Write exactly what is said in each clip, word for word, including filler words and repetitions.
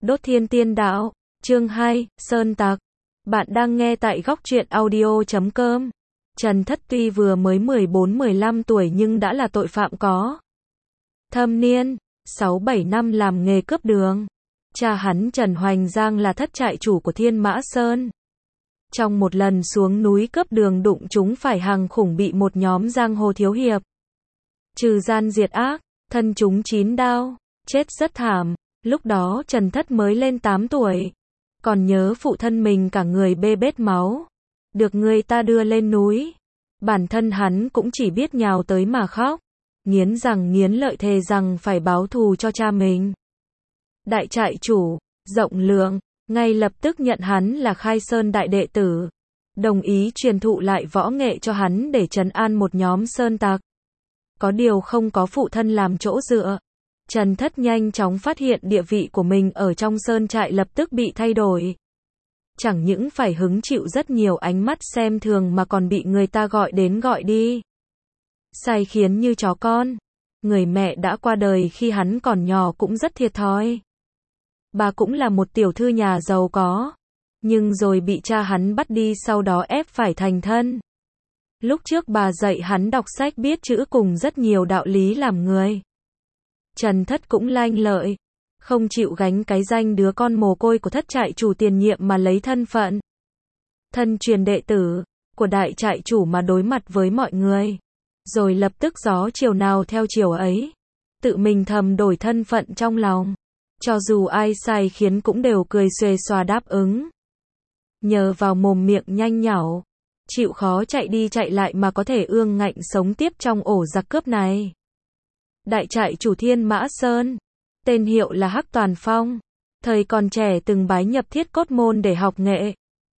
Đốt Thiên Tiên Đạo, chương hai, Sơn Tặc. Bạn đang nghe tại góc truyện audio chấm com. Trần Thất tuy vừa mới mười bốn mười lăm tuổi nhưng đã là tội phạm có thâm niên, sáu bảy năm làm nghề cướp đường. Cha hắn Trần Hoành Giang là thất trại chủ của Thiên Mã Sơn. Trong một lần xuống núi cướp đường đụng chúng phải hàng khủng bị một nhóm giang hồ thiếu hiệp trừ gian diệt ác, thân chúng chín đao, chết rất thảm. Lúc đó Trần Thất mới lên tám tuổi, còn nhớ phụ thân mình cả người bê bết máu, được người ta đưa lên núi. Bản thân hắn cũng chỉ biết nhào tới mà khóc, nghiến răng nghiến lợi thề rằng phải báo thù cho cha mình. Đại trại chủ, rộng lượng, ngay lập tức nhận hắn là Khai Sơn đại đệ tử, đồng ý truyền thụ lại võ nghệ cho hắn để trấn an một nhóm sơn tặc. Có điều không có phụ thân làm chỗ dựa, Trần Thất nhanh chóng phát hiện địa vị của mình ở trong sơn trại lập tức bị thay đổi. Chẳng những phải hứng chịu rất nhiều ánh mắt xem thường mà còn bị người ta gọi đến gọi đi, sai khiến như chó con. Người mẹ đã qua đời khi hắn còn nhỏ cũng rất thiệt thòi. Bà cũng là một tiểu thư nhà giàu có, nhưng rồi bị cha hắn bắt đi, sau đó ép phải thành thân. Lúc trước bà dạy hắn đọc sách biết chữ cùng rất nhiều đạo lý làm người. Trần Thất cũng lanh lợi, không chịu gánh cái danh đứa con mồ côi của thất trại chủ tiền nhiệm mà lấy thân phận thân truyền đệ tử của đại trại chủ mà đối mặt với mọi người. Rồi lập tức gió chiều nào theo chiều ấy, tự mình thầm đổi thân phận trong lòng. Cho dù ai sai khiến cũng đều cười xuề xòa đáp ứng. Nhờ vào mồm miệng nhanh nhảu, chịu khó chạy đi chạy lại mà có thể ương ngạnh sống tiếp trong ổ giặc cướp này. Đại trại chủ Thiên Mã Sơn, tên hiệu là Hắc Toàn Phong, thời còn trẻ từng bái nhập Thiết Cốt môn để học nghệ.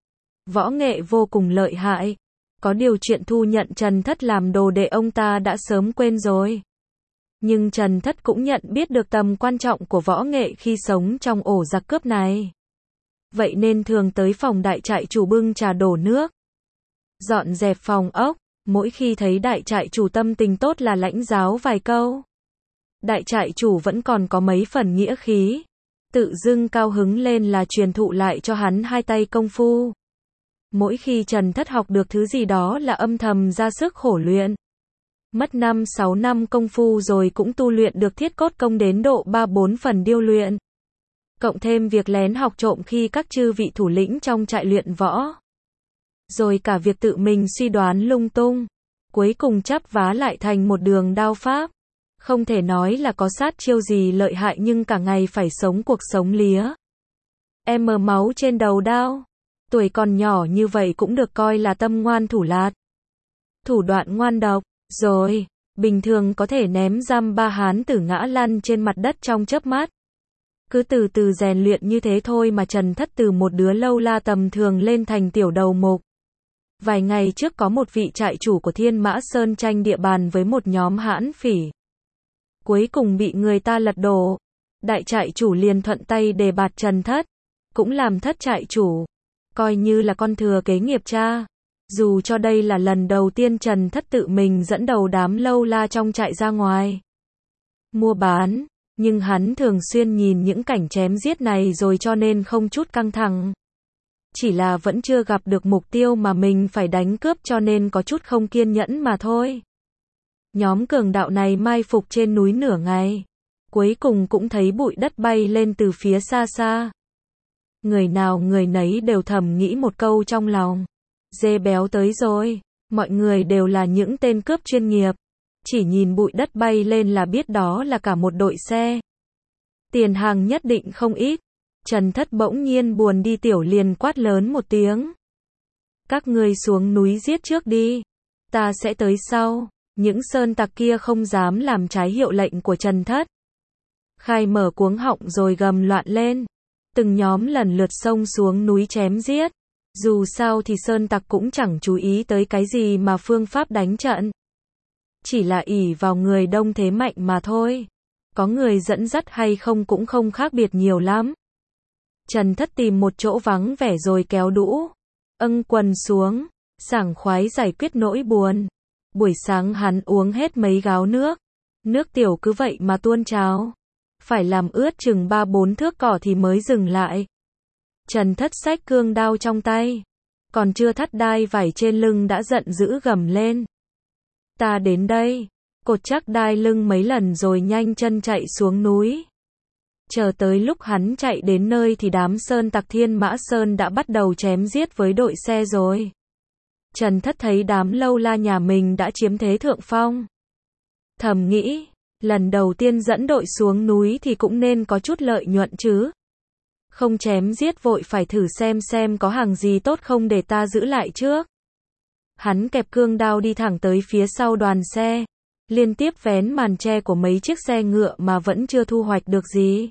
Võ nghệ vô cùng lợi hại, có điều chuyện thu nhận Trần Thất làm đồ đệ ông ta đã sớm quên rồi. Nhưng Trần Thất cũng nhận biết được tầm quan trọng của võ nghệ khi sống trong ổ giặc cướp này. Vậy nên thường tới phòng đại trại chủ bưng trà đổ nước, dọn dẹp phòng ốc. Mỗi khi thấy đại trại chủ tâm tình tốt là lãnh giáo vài câu. Đại trại chủ vẫn còn có mấy phần nghĩa khí, tự dưng cao hứng lên là truyền thụ lại cho hắn hai tay công phu. Mỗi khi Trần Thất học được thứ gì đó là âm thầm ra sức khổ luyện. Mất năm sáu năm công phu rồi cũng tu luyện được Thiết Cốt công đến độ ba bốn phần điêu luyện. Cộng thêm việc lén học trộm khi các chư vị thủ lĩnh trong trại luyện võ. Rồi cả việc tự mình suy đoán lung tung, cuối cùng chắp vá lại thành một đường đao pháp. Không thể nói là có sát chiêu gì lợi hại nhưng cả ngày phải sống cuộc sống lía em mờ máu trên đầu đao. Tuổi còn nhỏ như vậy cũng được coi là tâm ngoan thủ lạt, thủ đoạn ngoan độc. Rồi, bình thường có thể ném giam ba hán tử ngã lăn trên mặt đất trong chớp mắt. Cứ từ từ rèn luyện như thế thôi mà Trần Thất từ một đứa lâu la tầm thường lên thành tiểu đầu mục. Vài ngày trước có một vị trại chủ của Thiên Mã Sơn tranh địa bàn với một nhóm hãn phỉ. Cuối cùng bị người ta lật đổ. Đại trại chủ liền thuận tay đề bạt Trần Thất, cũng làm thất trại chủ, coi như là con thừa kế nghiệp cha. Dù cho đây là lần đầu tiên Trần Thất tự mình dẫn đầu đám lâu la trong trại ra ngoài mua bán, nhưng hắn thường xuyên nhìn những cảnh chém giết này rồi cho nên không chút căng thẳng. Chỉ là vẫn chưa gặp được mục tiêu mà mình phải đánh cướp cho nên có chút không kiên nhẫn mà thôi. Nhóm cường đạo này mai phục trên núi nửa ngày, cuối cùng cũng thấy bụi đất bay lên từ phía xa xa. Người nào người nấy đều thầm nghĩ một câu trong lòng: dê béo tới rồi. Mọi người đều là những tên cướp chuyên nghiệp, chỉ nhìn bụi đất bay lên là biết đó là cả một đội xe. Tiền hàng nhất định không ít. Trần Thất bỗng nhiên buồn đi tiểu liền quát lớn một tiếng: các ngươi xuống núi giết trước đi, ta sẽ tới sau. Những sơn tặc kia không dám làm trái hiệu lệnh của Trần Thất, khai mở cuống họng rồi gầm loạn lên. Từng nhóm lần lượt xông xuống núi chém giết. Dù sao thì sơn tặc cũng chẳng chú ý tới cái gì mà phương pháp đánh trận, chỉ là ỷ vào người đông thế mạnh mà thôi. Có người dẫn dắt hay không cũng không khác biệt nhiều lắm. Trần Thất tìm một chỗ vắng vẻ rồi kéo đũ, âng quần xuống, sảng khoái giải quyết nỗi buồn. Buổi sáng hắn uống hết mấy gáo nước, nước tiểu cứ vậy mà tuôn trào. phải làm ướt chừng ba bốn thước cỏ thì mới dừng lại. Trần Thất xách cương đao trong tay, còn chưa thắt đai vải trên lưng đã giận dữ gầm lên. Ta đến đây, cột chắc đai lưng mấy lần rồi nhanh chân chạy xuống núi. Chờ tới lúc hắn chạy đến nơi thì đám sơn tặc Thiên Mã Sơn đã bắt đầu chém giết với đội xe rồi. Trần Thất thấy đám lâu la nhà mình đã chiếm thế thượng phong. Thầm nghĩ, lần đầu tiên dẫn đội xuống núi thì cũng nên có chút lợi nhuận chứ. Không chém giết vội phải thử xem xem có hàng gì tốt không để ta giữ lại trước. Hắn kẹp cương đao đi thẳng tới phía sau đoàn xe, liên tiếp vén màn che của mấy chiếc xe ngựa mà vẫn chưa thu hoạch được gì.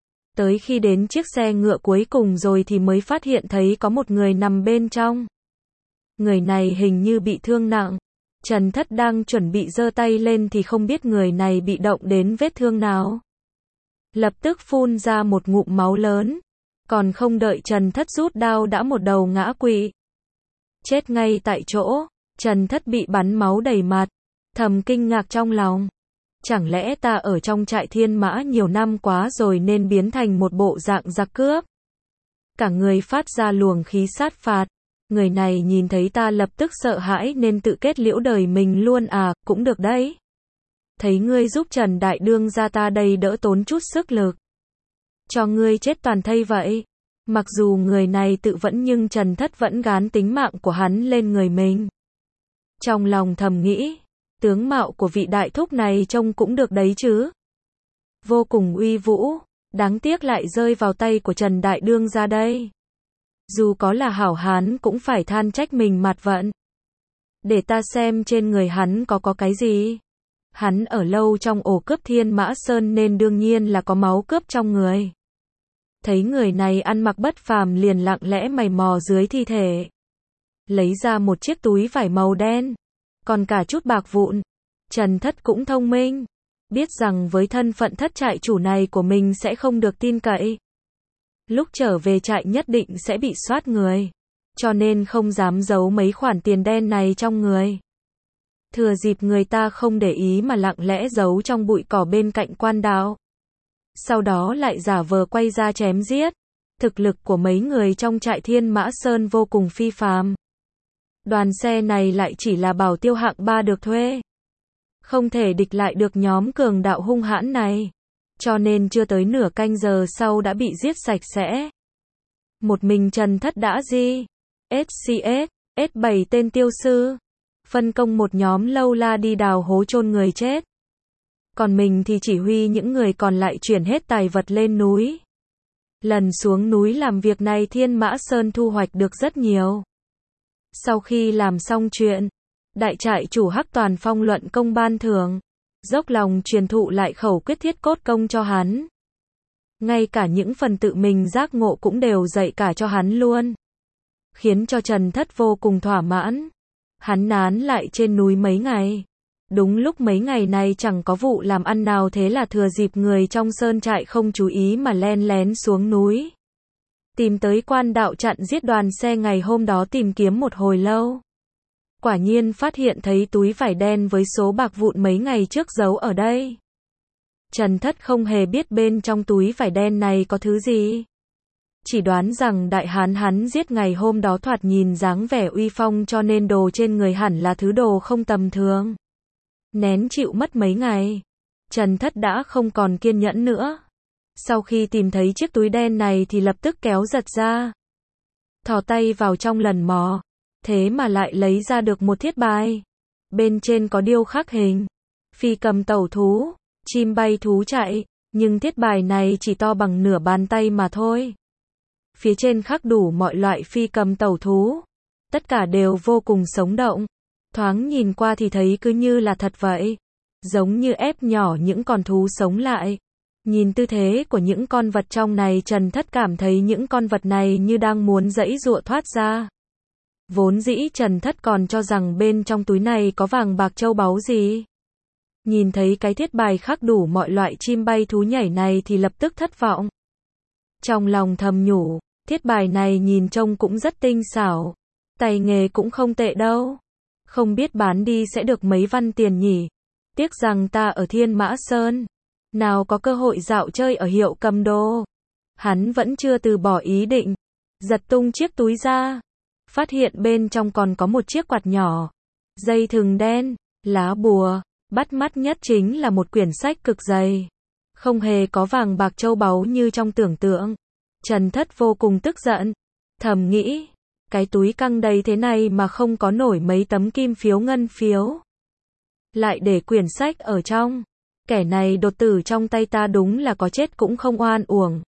Tới khi đến chiếc xe ngựa cuối cùng rồi thì mới phát hiện thấy có một người nằm bên trong. Người này hình như bị thương nặng. Trần Thất đang chuẩn bị giơ tay lên thì không biết người này bị động đến vết thương nào. Lập tức phun ra một ngụm máu lớn. Còn không đợi Trần Thất rút đao đã một đầu ngã quỵ. Chết ngay tại chỗ. Trần Thất bị bắn máu đầy mặt. Thầm kinh ngạc trong lòng. Chẳng lẽ ta ở trong trại Thiên Mã nhiều năm quá rồi nên biến thành một bộ dạng giặc cướp? Cả người phát ra luồng khí sát phạt. Người này nhìn thấy ta lập tức sợ hãi nên tự kết liễu đời mình luôn à, cũng được đấy. Thấy ngươi giúp Trần Đại Đương ra ta đây đỡ tốn chút sức lực. Cho ngươi chết toàn thây vậy. Mặc dù người này tự vẫn nhưng Trần Thất vẫn gán tính mạng của hắn lên người mình. Trong lòng thầm nghĩ, tướng mạo của vị đại thúc này trông cũng được đấy chứ. Vô cùng uy vũ, đáng tiếc lại rơi vào tay của Trần Đại Đương ra đây. Dù có là hảo hán cũng phải than trách mình mặt vận. Để ta xem trên người hắn có có cái gì. Hắn ở lâu trong ổ cướp Thiên Mã Sơn nên đương nhiên là có máu cướp trong người. Thấy người này ăn mặc bất phàm liền lặng lẽ mày mò dưới thi thể. Lấy ra một chiếc túi vải màu đen. Còn cả chút bạc vụn. Trần Thất cũng thông minh. Biết rằng với thân phận thất trại chủ này của mình sẽ không được tin cậy. Lúc trở về trại nhất định sẽ bị soát người. Cho nên không dám giấu mấy khoản tiền đen này trong người. Thừa dịp người ta không để ý mà lặng lẽ giấu trong bụi cỏ bên cạnh quan đạo. Sau đó lại giả vờ quay ra chém giết. Thực lực của mấy người trong trại Thiên Mã Sơn vô cùng phi phàm. Đoàn xe này lại chỉ là bảo tiêu hạng ba được thuê. Không thể địch lại được nhóm cường đạo hung hãn này. Cho nên chưa tới nửa canh giờ sau đã bị giết sạch sẽ. Một mình Trần Thất đã di. ét xê ét, ét bảy tên tiêu sư. Phân công một nhóm lâu la đi đào hố chôn người chết. Còn mình thì chỉ huy những người còn lại chuyển hết tài vật lên núi. Lần xuống núi làm việc này Thiên Mã Sơn thu hoạch được rất nhiều. Sau khi làm xong chuyện, đại trại chủ Hắc Toàn Phong luận công ban thưởng. Dốc lòng truyền thụ lại khẩu quyết thiết cốt công cho hắn. Ngay cả những phần tự mình giác ngộ cũng đều dạy cả cho hắn luôn. Khiến cho Trần Thất vô cùng thỏa mãn. Hắn nán lại trên núi mấy ngày. Đúng lúc mấy ngày này chẳng có vụ làm ăn nào thế là thừa dịp người trong sơn trại không chú ý mà len lén xuống núi. Tìm tới quan đạo chặn giết đoàn xe ngày hôm đó tìm kiếm một hồi lâu. Quả nhiên phát hiện thấy túi vải đen với số bạc vụn mấy ngày trước giấu ở đây. Trần Thất không hề biết bên trong túi vải đen này có thứ gì. Chỉ đoán rằng đại hán hắn giết ngày hôm đó thoạt nhìn dáng vẻ uy phong cho nên đồ trên người hẳn là thứ đồ không tầm thường. Nén chịu mất mấy ngày, Trần Thất đã không còn kiên nhẫn nữa. Sau khi tìm thấy chiếc túi đen này thì lập tức kéo giật ra. Thò tay vào trong lần mò. Thế mà lại lấy ra được một thiết bài. Bên trên có điêu khắc hình phi cầm tẩu thú, chim bay thú chạy, nhưng thiết bài này chỉ to bằng nửa bàn tay mà thôi. Phía trên khắc đủ mọi loại phi cầm tẩu thú. Tất cả đều vô cùng sống động. Thoáng nhìn qua thì thấy cứ như là thật vậy. Giống như ép nhỏ những con thú sống lại. Nhìn tư thế của những con vật trong này Trần Thất cảm thấy những con vật này như đang muốn giãy giụa thoát ra. Vốn dĩ Trần Thất còn cho rằng bên trong túi này có vàng bạc châu báu gì. Nhìn thấy cái thiết bài khắc đủ mọi loại chim bay thú nhảy này thì lập tức thất vọng. Trong lòng thầm nhủ, thiết bài này nhìn trông cũng rất tinh xảo. Tay nghề cũng không tệ đâu. Không biết bán đi sẽ được mấy văn tiền nhỉ. Tiếc rằng ta ở Thiên Mã Sơn. nào có cơ hội dạo chơi ở hiệu cầm đồ. Hắn vẫn chưa từ bỏ ý định, giật tung chiếc túi ra, phát hiện bên trong còn có một chiếc quạt nhỏ, dây thừng đen, lá bùa, bắt mắt nhất chính là một quyển sách cực dày, không hề có vàng bạc châu báu như trong tưởng tượng. Trần Thất vô cùng tức giận, thầm nghĩ, cái túi căng đầy thế này mà không có nổi mấy tấm kim phiếu ngân phiếu, lại để quyển sách ở trong, kẻ này đột tử trong tay ta đúng là có chết cũng không oan uổng.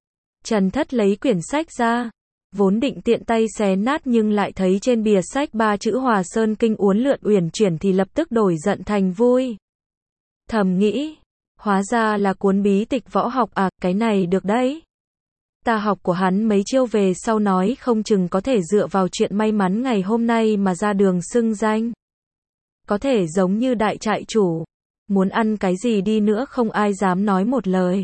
Trần Thất lấy quyển sách ra, vốn định tiện tay xé nát nhưng lại thấy trên bìa sách ba chữ Hòa Sơn Kinh uốn lượn uyển chuyển thì lập tức đổi giận thành vui. Thầm nghĩ, hóa ra là cuốn bí tịch võ học à, cái này được đấy. Ta học của hắn mấy chiêu về sau nói không chừng có thể dựa vào chuyện may mắn ngày hôm nay mà ra đường xưng danh. Có thể giống như đại trại chủ, muốn ăn cái gì đi nữa không ai dám nói một lời.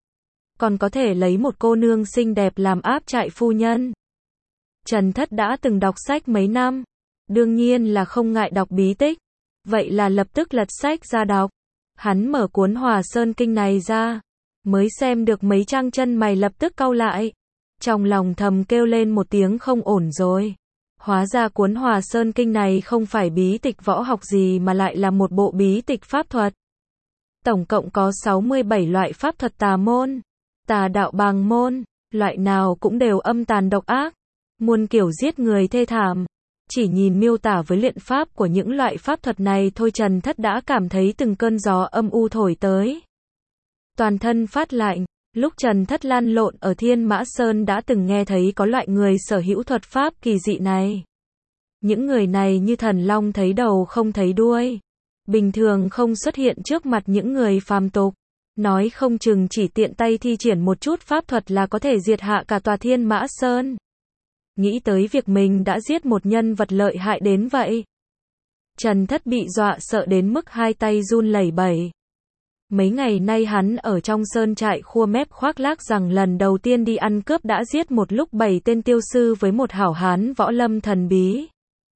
Còn có thể lấy một cô nương xinh đẹp làm áp trại phu nhân. Trần Thất đã từng đọc sách mấy năm, đương nhiên là không ngại đọc bí tích, vậy là lập tức lật sách ra đọc. Hắn mở cuốn Hòa Sơn Kinh này ra, mới xem được mấy trang chân mày lập tức cau lại, trong lòng thầm kêu lên một tiếng không ổn rồi. Hóa ra cuốn Hòa Sơn Kinh này không phải bí tịch võ học gì mà lại là một bộ bí tịch pháp thuật. Tổng cộng có sáu mươi bảy loại pháp thuật tà môn, tà đạo bàng môn, loại nào cũng đều âm tàn độc ác, muôn kiểu giết người thê thảm. Chỉ nhìn miêu tả với luyện pháp của những loại pháp thuật này thôi Trần Thất đã cảm thấy từng cơn gió âm u thổi tới. Toàn thân phát lạnh, lúc Trần Thất lăn lộn ở Thiên Mã Sơn đã từng nghe thấy có loại người sở hữu thuật pháp kỳ dị này. Những người này như thần long thấy đầu không thấy đuôi, bình thường không xuất hiện trước mặt những người phàm tục, nói không chừng chỉ tiện tay thi triển một chút pháp thuật là có thể diệt hạ cả tòa Thiên Mã Sơn. Nghĩ tới việc mình đã giết một nhân vật lợi hại đến vậy, Trần Thất bị dọa sợ đến mức hai tay run lẩy bẩy. Mấy ngày nay hắn ở trong sơn trại khua mép khoác lác rằng lần đầu tiên đi ăn cướp đã giết một lúc bảy tên tiêu sư với một hảo hán võ lâm thần bí.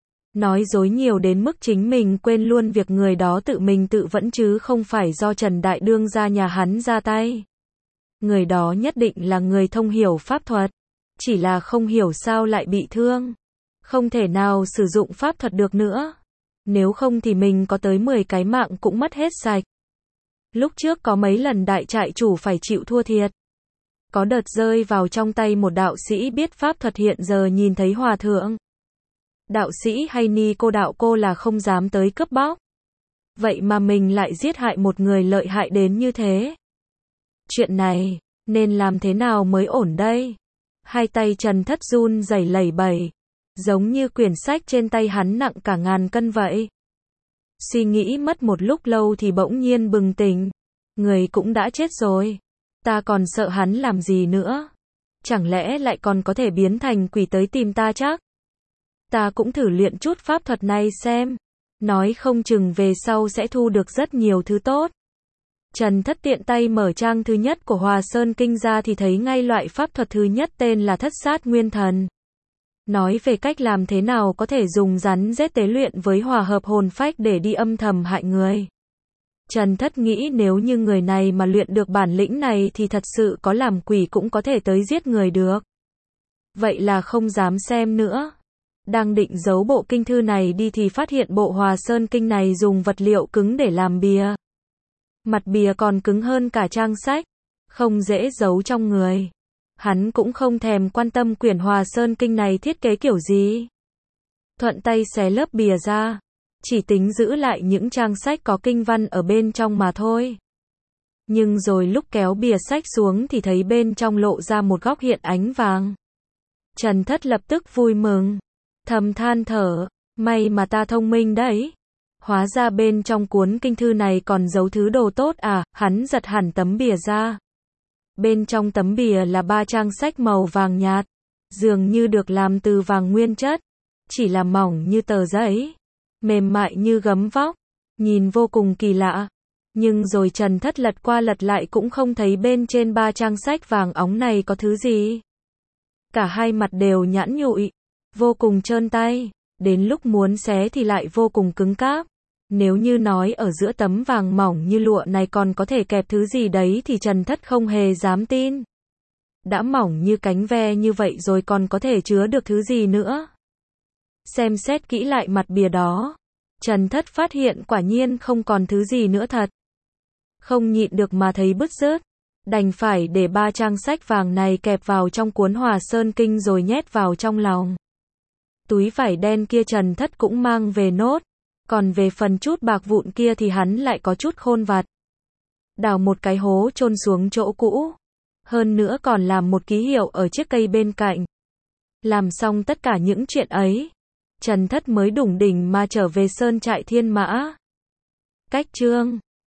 Nói dối nhiều đến mức chính mình quên luôn việc người đó tự mình tự vẫn chứ không phải do Trần Đại Đương gia nhà hắn ra tay. Người đó nhất định là người thông hiểu pháp thuật, chỉ là không hiểu sao lại bị thương, không thể nào sử dụng pháp thuật được nữa. Nếu không thì mình có tới mười cái mạng cũng mất hết sạch. Lúc trước có mấy lần đại trại chủ phải chịu thua thiệt. Có đợt rơi vào trong tay một đạo sĩ biết pháp thuật hiện giờ nhìn thấy hòa thượng. Đạo sĩ hay ni cô đạo cô là không dám tới cướp bóc. Vậy mà mình lại giết hại một người lợi hại đến như thế. Chuyện này, nên làm thế nào mới ổn đây? Hai tay Trần Thất run rẩy lẩy bẩy, giống như quyển sách trên tay hắn nặng cả ngàn cân vậy. Suy nghĩ mất một lúc lâu thì bỗng nhiên bừng tỉnh. Người cũng đã chết rồi. Ta còn sợ hắn làm gì nữa? Chẳng lẽ lại còn có thể biến thành quỷ tới tìm ta chắc? Ta cũng thử luyện chút pháp thuật này xem. Nói không chừng về sau sẽ thu được rất nhiều thứ tốt. Trần Thất tiện tay mở trang thứ nhất của Hòa Sơn Kinh ra thì thấy ngay loại pháp thuật thứ nhất tên là Thất Sát Nguyên Thần. Nói về cách làm thế nào có thể dùng rắn rết tế luyện với hòa hợp hồn phách để đi âm thầm hại người. Trần Thất nghĩ nếu như người này mà luyện được bản lĩnh này thì thật sự có làm quỷ cũng có thể tới giết người được. Vậy là không dám xem nữa. Đang định giấu bộ kinh thư này đi thì phát hiện bộ Hòa Sơn Kinh này dùng vật liệu cứng để làm bìa. Mặt bìa còn cứng hơn cả trang sách, không dễ giấu trong người. Hắn cũng không thèm quan tâm quyển Hòa Sơn Kinh này thiết kế kiểu gì. Thuận tay xé lớp bìa ra, chỉ tính giữ lại những trang sách có kinh văn ở bên trong mà thôi. Nhưng rồi lúc kéo bìa sách xuống thì thấy bên trong lộ ra một góc hiện ánh vàng. Trần Thất lập tức vui mừng, thầm than thở, may mà ta thông minh đấy. Hóa ra bên trong cuốn kinh thư này còn giấu thứ đồ tốt à, hắn giật hẳn tấm bìa ra. Bên trong tấm bìa là ba trang sách màu vàng nhạt, dường như được làm từ vàng nguyên chất, chỉ là mỏng như tờ giấy, mềm mại như gấm vóc, nhìn vô cùng kỳ lạ. Nhưng rồi Trần Thất lật qua lật lại cũng không thấy bên trên ba trang sách vàng óng này có thứ gì. Cả hai mặt đều nhẵn nhụi, vô cùng trơn tay, đến lúc muốn xé thì lại vô cùng cứng cáp. Nếu như nói ở giữa tấm vàng mỏng như lụa này còn có thể kẹp thứ gì đấy thì Trần Thất không hề dám tin. Đã mỏng như cánh ve như vậy rồi còn có thể chứa được thứ gì nữa. Xem xét kỹ lại mặt bìa đó, Trần Thất phát hiện quả nhiên không còn thứ gì nữa thật. Không nhịn được mà thấy bứt rứt, đành phải để ba trang sách vàng này kẹp vào trong cuốn Hòa Sơn Kinh rồi nhét vào trong lòng. Túi vải đen kia Trần Thất cũng mang về nốt, còn về phần chút bạc vụn kia thì hắn lại có chút khôn vặt. Đào một cái hố chôn xuống chỗ cũ, hơn nữa còn làm một ký hiệu ở chiếc cây bên cạnh. Làm xong tất cả những chuyện ấy, Trần Thất mới đủng đỉnh mà trở về sơn trại Thiên Mã. Cách chương